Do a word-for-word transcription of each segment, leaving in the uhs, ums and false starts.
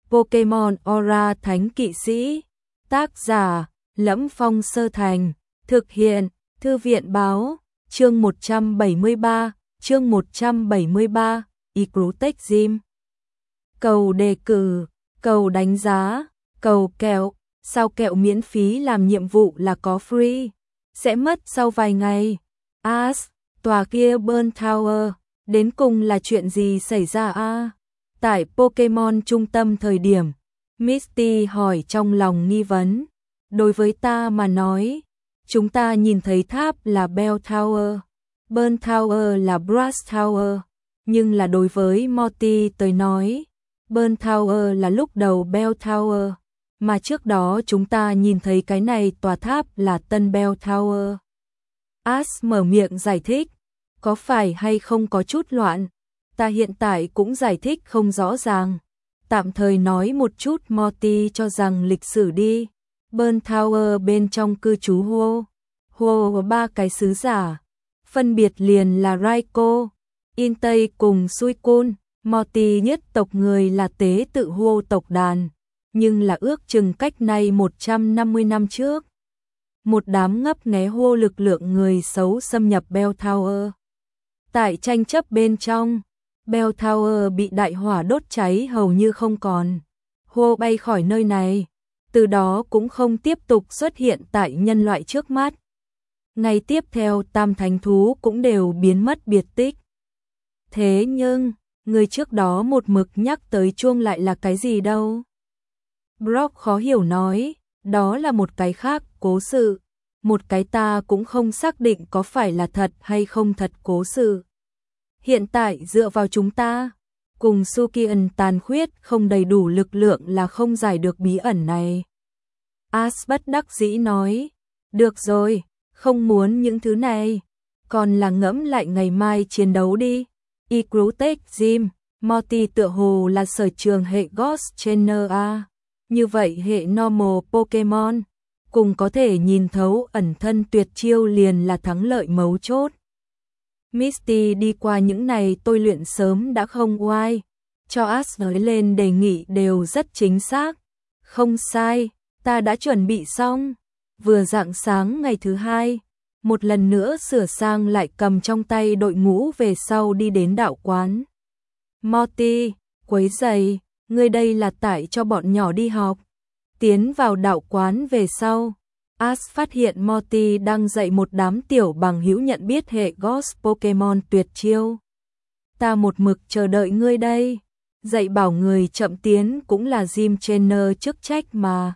Pokemon Aura Thánh Kỵ Sĩ. Tác giả: Lẫm Phong Sơ Thành. Thực hiện: Thư viện báo. Chương một trăm bảy mươi ba, chương một trăm bảy mươi ba, Icrutech Gym. Cầu đề cử, cầu đánh giá, cầu kẹo, sao kẹo miễn phí làm nhiệm vụ là có free, sẽ mất sau vài ngày. As, tòa kia Burn Tower, đến cùng là chuyện gì xảy ra a? À? Tại Pokemon trung tâm thời điểm, Misty hỏi trong lòng nghi vấn. Đối với ta mà nói, chúng ta nhìn thấy tháp là Bell Tower, Burn Tower là Brass Tower, nhưng là đối với Morty tới nói, Burn Tower là lúc đầu Bell Tower, mà trước đó chúng ta nhìn thấy cái này tòa tháp là tân Bell Tower. Ash mở miệng giải thích, có phải hay không có chút loạn, ta hiện tại cũng giải thích không rõ ràng, tạm thời nói một chút Morty cho rằng lịch sử đi. Burn Tower bên trong cư trú Huo, Huo có ba cái sứ giả, phân biệt liền là Raikou, Intei cùng Suicune. Morty nhất tộc người là tế tự Huo tộc đàn, nhưng là ước chừng cách nay một trăm năm mươi năm trước. Một đám ngấp nghé Huo lực lượng người xấu xâm nhập Bell Tower. Tại tranh chấp bên trong, Bell Tower bị đại hỏa đốt cháy hầu như không còn. Huo bay khỏi nơi này, từ đó cũng không tiếp tục xuất hiện tại nhân loại trước mắt. Ngày tiếp theo tam thánh thú cũng đều biến mất biệt tích. Thế nhưng, người trước đó một mực nhắc tới chuông lại là cái gì đâu? Brock khó hiểu nói, đó là một cái khác cố sự, một cái ta cũng không xác định có phải là thật hay không thật cố sự. Hiện tại dựa vào chúng ta, cùng Sukian tàn khuyết không đầy đủ lực lượng là không giải được bí ẩn này. Ash bất đắc dĩ nói, được rồi, không muốn những thứ này, còn là ngẫm lại ngày mai chiến đấu đi. Icrutech Gym, Morty tựa hồ là sở trường hệ Ghost Trainer a. Như vậy hệ normal Pokemon, cùng có thể nhìn thấu ẩn thân tuyệt chiêu liền là thắng lợi mấu chốt. Misty đi qua những này tôi luyện sớm đã không oai, cho Ash nói lên đề nghị đều rất chính xác. Không sai, ta đã chuẩn bị xong. Vừa rạng sáng ngày thứ hai, một lần nữa sửa sang lại cầm trong tay đội ngũ về sau đi đến đạo quán. Morty, quấy giày, ngươi đây là tải cho bọn nhỏ đi học. Tiến vào đạo quán về sau, Ash phát hiện Morty đang dạy một đám tiểu bằng hữu nhận biết hệ Ghost Pokemon tuyệt chiêu. Ta một mực chờ đợi ngươi đây, dạy bảo người chậm tiến cũng là gym trainer chức trách mà.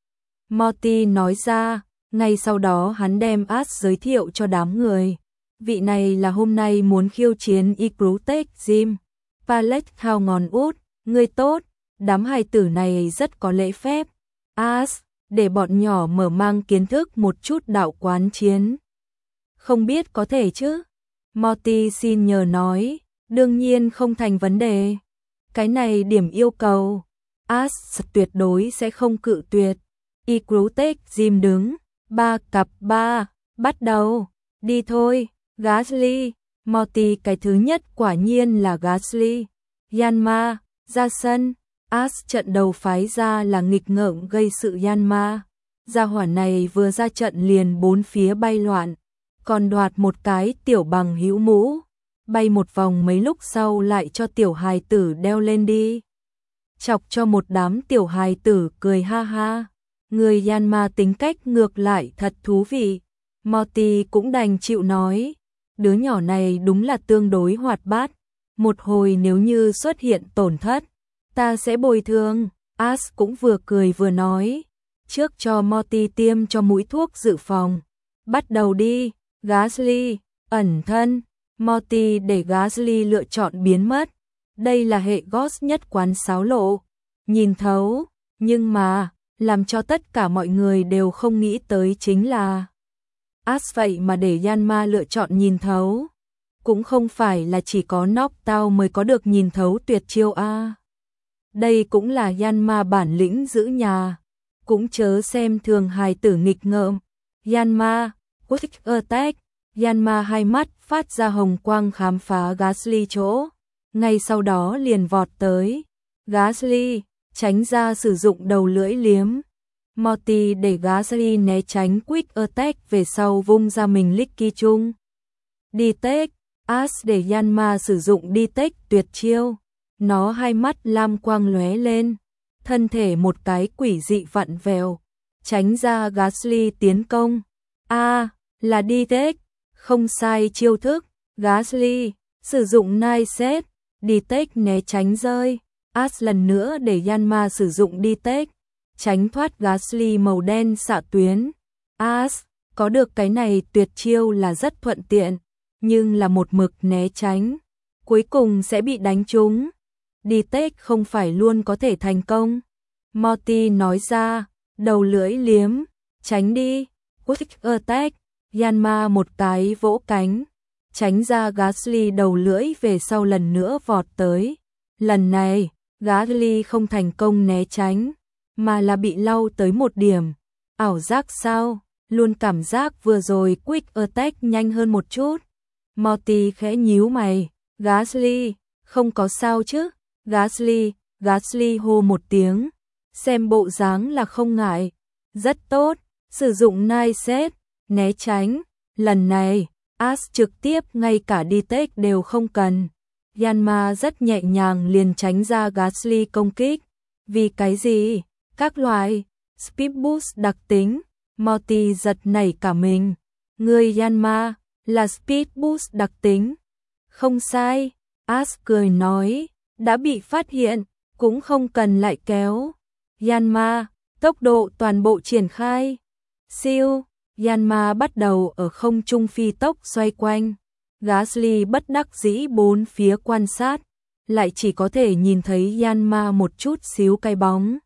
Morty nói ra, ngay sau đó hắn đem Ash giới thiệu cho đám người. Vị này là hôm nay muốn khiêu chiến Icrutech Gym. Palette Thao ngón út, ngươi tốt, đám hài tử này rất có lễ phép. Ash, để bọn nhỏ mở mang kiến thức một chút đạo quán chiến. Không biết có thể chứ? Morty xin nhờ nói, đương nhiên không thành vấn đề. Cái này điểm yêu cầu, Ash tuyệt đối sẽ không cự tuyệt. Icrutech Gym đứng, ba cặp ba, bắt đầu, đi thôi, Gastly. Morty cái thứ nhất quả nhiên là Gastly. Yanma, ra sân. Ash trận đầu phái ra là nghịch ngợm gây sự Yanma. Gia hỏa này vừa ra trận liền bốn phía bay loạn, còn đoạt một cái tiểu bằng hữu mũ, bay một vòng mấy lúc sau lại cho tiểu hài tử đeo lên đi. Chọc cho một đám tiểu hài tử cười ha ha. Người Yanma tính cách ngược lại thật thú vị. Morty cũng đành chịu nói, đứa nhỏ này đúng là tương đối hoạt bát, một hồi nếu như xuất hiện tổn thất, ta sẽ bồi thường. Ash cũng vừa cười vừa nói, trước cho Morty tiêm cho mũi thuốc dự phòng. Bắt đầu đi, Gastly, ẩn thân. Morty để Gastly lựa chọn biến mất. Đây là hệ Ghost nhất quán xáo lộ, nhìn thấu, nhưng mà làm cho tất cả mọi người đều không nghĩ tới chính là Ash vậy mà để Yanma lựa chọn nhìn thấu. Cũng không phải là chỉ có Noctowl mới có được nhìn thấu tuyệt chiêu a. Đây cũng là Yanma bản lĩnh giữ nhà. Cũng chớ xem thường hài tử nghịch ngợm. Yanma, Quick Attack. Yanma hai mắt phát ra hồng quang khám phá Gastly chỗ. Ngay sau đó liền vọt tới. Gastly, tránh ra sử dụng đầu lưỡi liếm. Morty để Ghastly né tránh Quick Attack về sau vung ra mình Licky chung. Detect, Ash để Yanma sử dụng Detect tuyệt chiêu. Nó hai mắt lam quang lóe lên, thân thể một cái quỷ dị vặn vẹo, tránh ra Ghastly tiến công. A, à, là Detect, không sai chiêu thức. Ghastly sử dụng Night Set, Detect né tránh rơi. Ash lần nữa để Yanma sử dụng Detect, tránh thoát Ghastly màu đen xạ tuyến. Ash có được cái này tuyệt chiêu là rất thuận tiện, nhưng là một mực né tránh, cuối cùng sẽ bị đánh trúng. Detect không phải luôn có thể thành công. Morty nói ra, đầu lưỡi liếm, tránh đi. Quick Attack, Yanma một cái vỗ cánh, tránh ra Ghastly đầu lưỡi về sau lần nữa vọt tới. Lần này, Ghastly không thành công né tránh, mà là bị lau tới một điểm. Ảo giác sao? Luôn cảm giác vừa rồi Quick Attack nhanh hơn một chút. Morty khẽ nhíu mày. Ghastly, không có sao chứ? Ghastly, Ghastly hô một tiếng, xem bộ dáng là không ngại. Rất tốt, sử dụng Night Set, né tránh. Lần này, Ash trực tiếp ngay cả Detect đều không cần. Yanma rất nhẹ nhàng liền tránh ra Ghastly công kích. Vì cái gì? Các loại Speed Boost đặc tính. Morty giật nảy cả mình. Người Yanma là Speed Boost đặc tính. Không sai, Ash cười nói, đã bị phát hiện, cũng không cần lại kéo. Yanma, tốc độ toàn bộ triển khai. Siêu, Yanma bắt đầu ở không trung phi tốc xoay quanh. Ghastly bất đắc dĩ bốn phía quan sát, lại chỉ có thể nhìn thấy Yanma một chút xíu cái bóng.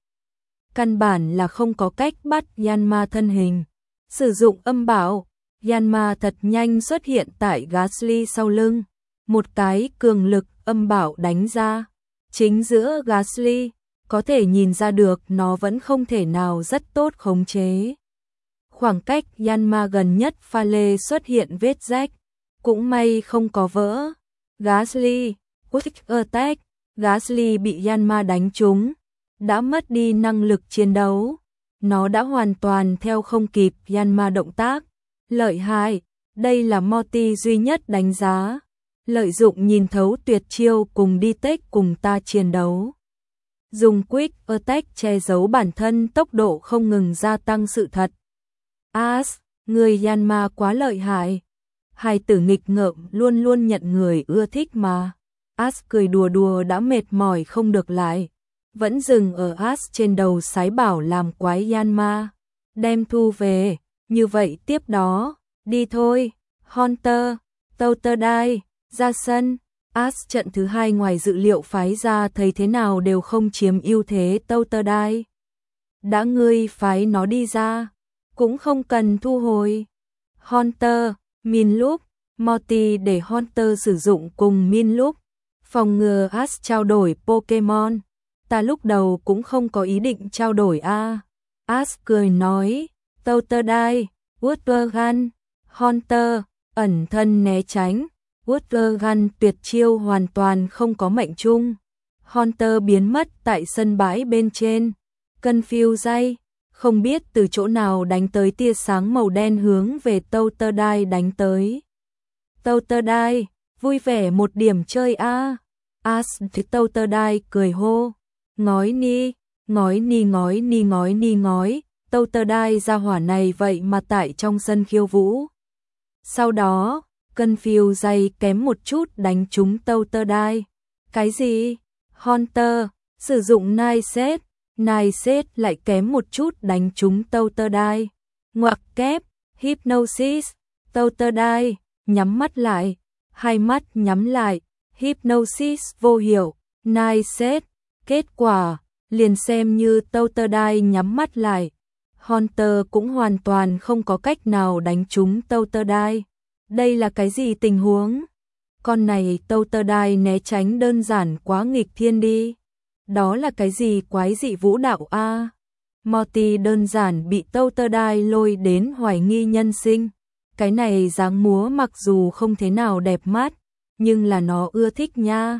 Căn bản là không có cách bắt Yanma thân hình. Sử dụng âm bảo, Yanma thật nhanh xuất hiện tại Ghastly sau lưng. Một cái cường lực âm bảo đánh ra. Chính giữa Ghastly, có thể nhìn ra được nó vẫn không thể nào rất tốt khống chế. Khoảng cách Yanma gần nhất pha lê xuất hiện vết rách, cũng may không có vỡ. Ghastly, Quick Attack, Ghastly bị Yanma đánh trúng, đã mất đi năng lực chiến đấu. Nó đã hoàn toàn theo không kịp Yanma động tác. Lợi hại, đây là Morty duy nhất đánh giá. Lợi dụng nhìn thấu tuyệt chiêu cùng Detect cùng ta chiến đấu. Dùng Quick Attack che giấu bản thân tốc độ không ngừng gia tăng sự thật. Ash, người Yanma quá lợi hại. Hai tử nghịch ngợm luôn luôn nhận người ưa thích mà. Ash cười đùa đùa đã mệt mỏi không được lại. Vẫn dừng ở Ash trên đầu sái bảo làm quái Yanma. Đem thu về, như vậy tiếp đó, đi thôi. Hunter, Totodile, ra sân. Ash trận thứ hai ngoài dự liệu phái ra thấy thế nào đều không chiếm ưu thế Totodile. Đã ngươi phái nó đi ra, cũng không cần thu hồi. Hunter, Minloop, Morty để Hunter sử dụng cùng Minloop, phòng ngừa Ash trao đổi Pokemon. Ta lúc đầu cũng không có ý định trao đổi a. À. Ash cười nói, Totodile, Watergun, Hunter, ẩn thân né tránh. Watergun tuyệt chiêu hoàn toàn không có mệnh chung. Hunter biến mất tại sân bãi bên trên. Confuse, không biết từ chỗ nào đánh tới tia sáng màu đen hướng về Totodile đánh tới. Totodile, vui vẻ một điểm chơi a. À. Ash thì Totodile cười hô. Ngói ni, ngói ni ngói ni ngói ni ngói. Totodile ra hỏa này vậy mà tại trong sân khiêu vũ. Sau đó, Confuse kém một chút đánh trúng Totodile. Cái gì? Hunter, sử dụng Night Set. Night Set lại kém một chút đánh trúng Totodile. Ngoặc kép, Hypnosis. Totodile, nhắm mắt lại. Hai mắt nhắm lại. Hypnosis vô hiệu. Night Set. Kết quả, liền xem như Totodile nhắm mắt lại. Hunter cũng hoàn toàn không có cách nào đánh trúng Totodile. Đây là cái gì tình huống? Con này Totodile né tránh đơn giản quá nghịch thiên đi. Đó là cái gì quái dị vũ đạo a? À? Morty đơn giản bị Totodile lôi đến hoài nghi nhân sinh. Cái này dáng múa mặc dù không thế nào đẹp mắt, nhưng là nó ưa thích nha.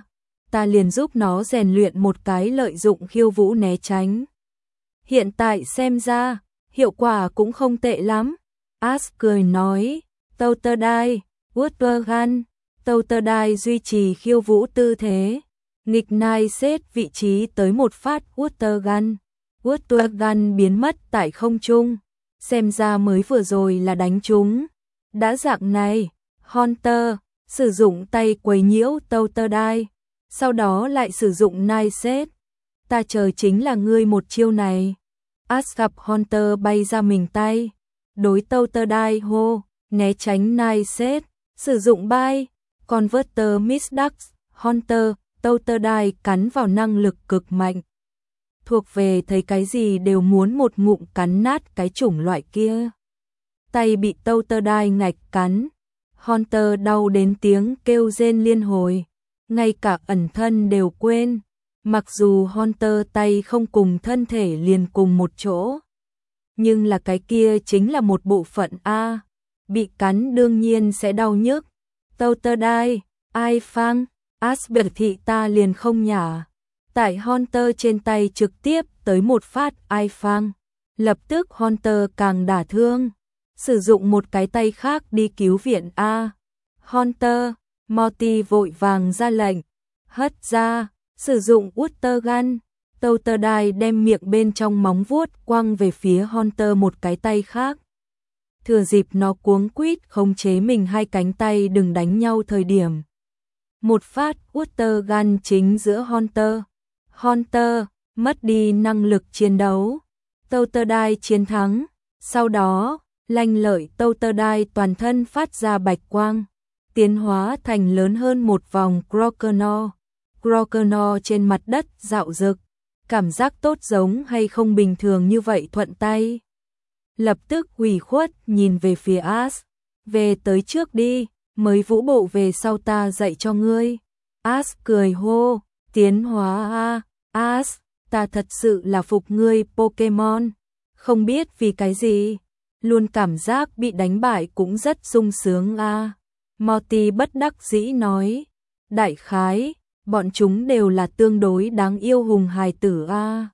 ta liền giúp nó rèn luyện một cái lợi dụng khiêu vũ né tránh. Hiện tại xem ra, hiệu quả cũng không tệ lắm. Ash cười nói, Touterdai, Wurtergan, Touterdai duy trì khiêu vũ tư thế. Nghịch nai xếp vị trí tới một phát Wurtergan. Wurtergan biến mất tại không trung. Xem ra mới vừa rồi là đánh trúng. Đã dạng này, Hunter sử dụng tay quấy nhiễu Touterdai, sau đó lại sử dụng nai xếp. Ta chờ chính là ngươi một chiêu này. Ash gặp Hunter bay ra mình tay. Đối Touterdai hô, né tránh nai xếp, sử dụng bay. Converter Misdax, Hunter, Touterdai cắn vào năng lực cực mạnh. Thuộc về thấy cái gì đều muốn một ngụm cắn nát cái chủng loại kia. Tay bị Touterdai ngạch cắn. Hunter đau đến tiếng kêu rên liên hồi. Ngay cả ẩn thân đều quên. Mặc dù Hunter tay không cùng thân thể liền cùng một chỗ. Nhưng là cái kia chính là một bộ phận A. Bị cắn đương nhiên sẽ đau nhức. Touterdai, ai phang, Ash biểu thị ta liền không nhả. Tại Hunter trên tay trực tiếp tới một phát ai phang. Lập tức Hunter càng đả thương. Sử dụng một cái tay khác đi cứu viện A. Hunter, Morty vội vàng ra lệnh. Hất ra, sử dụng Wurtergan. Touterdai đem miệng bên trong móng vuốt quăng về phía Hunter một cái tay khác. Thừa dịp nó cuống quýt khống chế mình hai cánh tay đừng đánh nhau thời điểm. Một phát Wurtergan chính giữa Hunter. Hunter mất đi năng lực chiến đấu. Touterdai chiến thắng. Sau đó, lanh lợi Touterdai toàn thân phát ra bạch quang, tiến hóa thành lớn hơn một vòng Croconaw. Croconaw trên mặt đất dạo dực, cảm giác tốt giống hay không bình thường như vậy thuận tay. Lập tức ủy khuất nhìn về phía Ash, về tới trước đi, mới vũ bộ về sau ta dạy cho ngươi. Ash cười hô, tiến hóa a, Ash, ta thật sự là phục ngươi Pokemon, không biết vì cái gì, luôn cảm giác bị đánh bại cũng rất sung sướng a. À. Morty bất đắc dĩ nói, đại khái, bọn chúng đều là tương đối đáng yêu hùng hài tử a. À.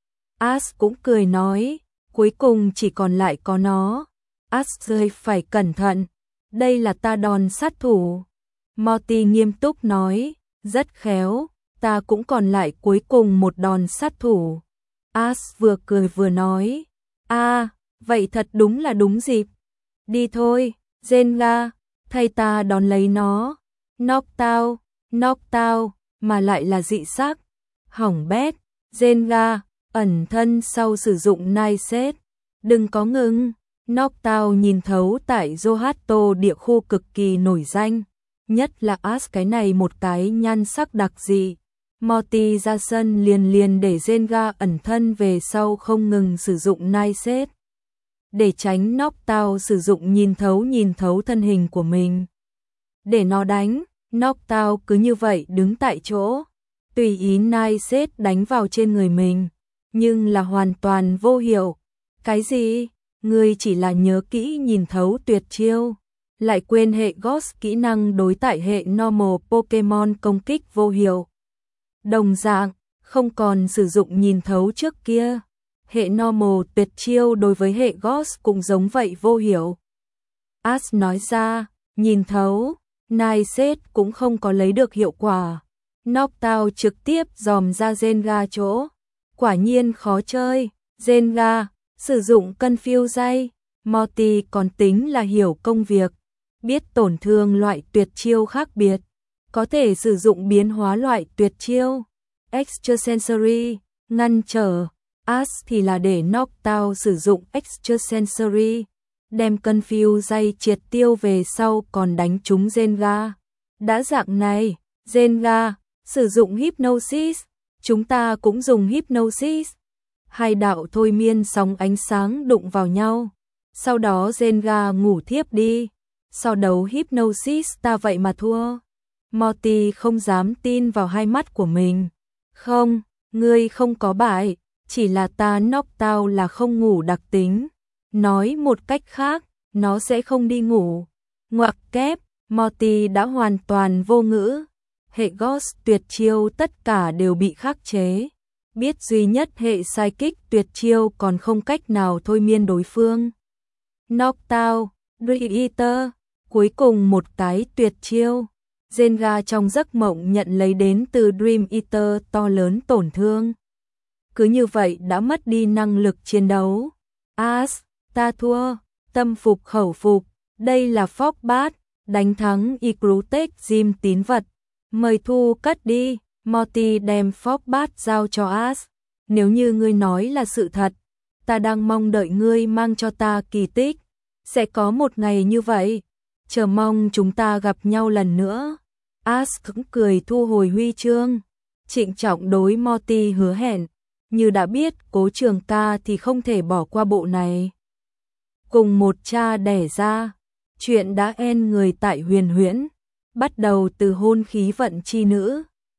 Ash cũng cười nói, cuối cùng chỉ còn lại có nó. Ash rơi phải cẩn thận, đây là ta đòn sát thủ. Morty nghiêm túc nói, rất khéo, ta cũng còn lại cuối cùng một đòn sát thủ. Ash vừa cười vừa nói, a, à, vậy thật đúng là đúng dịp. Đi thôi, Zenga, thay ta đón lấy nó. Knockdown, knockdown, mà lại là dị sắc. Hỏng bét, Zenga, ẩn thân sau sử dụng nai set. Đừng có ngừng. Knockdown nhìn thấu tại Johto địa khu cực kỳ nổi danh. Nhất là Ash cái này một cái nhan sắc đặc dị. Morty ra sân liền liền để Zenga ẩn thân về sau không ngừng sử dụng nai set. Để tránh Knockdown sử dụng nhìn thấu nhìn thấu thân hình của mình. Để nó đánh, Knockdown cứ như vậy đứng tại chỗ. Tùy ý nai set đánh vào trên người mình. Nhưng là hoàn toàn vô hiệu. Cái gì? Ngươi chỉ là nhớ kỹ nhìn thấu tuyệt chiêu. Lại quên hệ Ghost kỹ năng đối tại hệ normal Pokemon công kích vô hiệu. Đồng dạng, không còn sử dụng nhìn thấu trước kia. Hệ normal tuyệt chiêu đối với hệ Ghost cũng giống vậy vô hiệu. Ash nói ra, nhìn thấu, nai set cũng không có lấy được hiệu quả. Knockdown trực tiếp dòm ra Zenga chỗ. Quả nhiên khó chơi. Zenga, sử dụng Confuse. Morty còn tính là hiểu công việc. Biết tổn thương loại tuyệt chiêu khác biệt. Có thể sử dụng biến hóa loại tuyệt chiêu. Extrasensory, ngăn trở. Ash thì là để Knockdown sử dụng Extrasensory. Đem Confuse triệt tiêu về sau còn đánh trúng Zenga. Đã dạng này, Zenga, sử dụng Hypnosis. Chúng ta cũng dùng Hypnosis. Hai đạo thôi miên sóng ánh sáng đụng vào nhau. Sau đó Zenga ngủ thiếp đi. Sau đấu Hypnosis ta vậy mà thua. Morty không dám tin vào hai mắt của mình. Không, ngươi không có bại. Chỉ là ta Knockdown là không ngủ đặc tính. Nói một cách khác, nó sẽ không đi ngủ. Ngoặc kép, Morty đã hoàn toàn vô ngữ. hệ Ghost tuyệt chiêu tất cả đều bị khắc chế. Biết duy nhất hệ Psychic tuyệt chiêu còn không cách nào thôi miên đối phương. Knockdown, Dream Eater, cuối cùng một cái tuyệt chiêu. Jenga trong giấc mộng nhận lấy đến từ Dream Eater to lớn tổn thương. Cứ như vậy đã mất đi năng lực chiến đấu. As, ta thua, tâm phục khẩu phục, đây là Phogbat, đánh thắng Icrutech Gym tín vật. Mời thu cất đi, Morty đem Phogbat giao cho As. Nếu như ngươi nói là sự thật, ta đang mong đợi ngươi mang cho ta kỳ tích. Sẽ có một ngày như vậy, chờ mong chúng ta gặp nhau lần nữa. As cũng cười thu hồi huy chương, trịnh trọng đối Morty hứa hẹn, như đã biết Cố Trường Ca thì không thể bỏ qua bộ này. Cùng một cha đẻ ra, chuyện đã end người tại Huyền Huyễn, bắt đầu từ hôn khí vận chi nữ.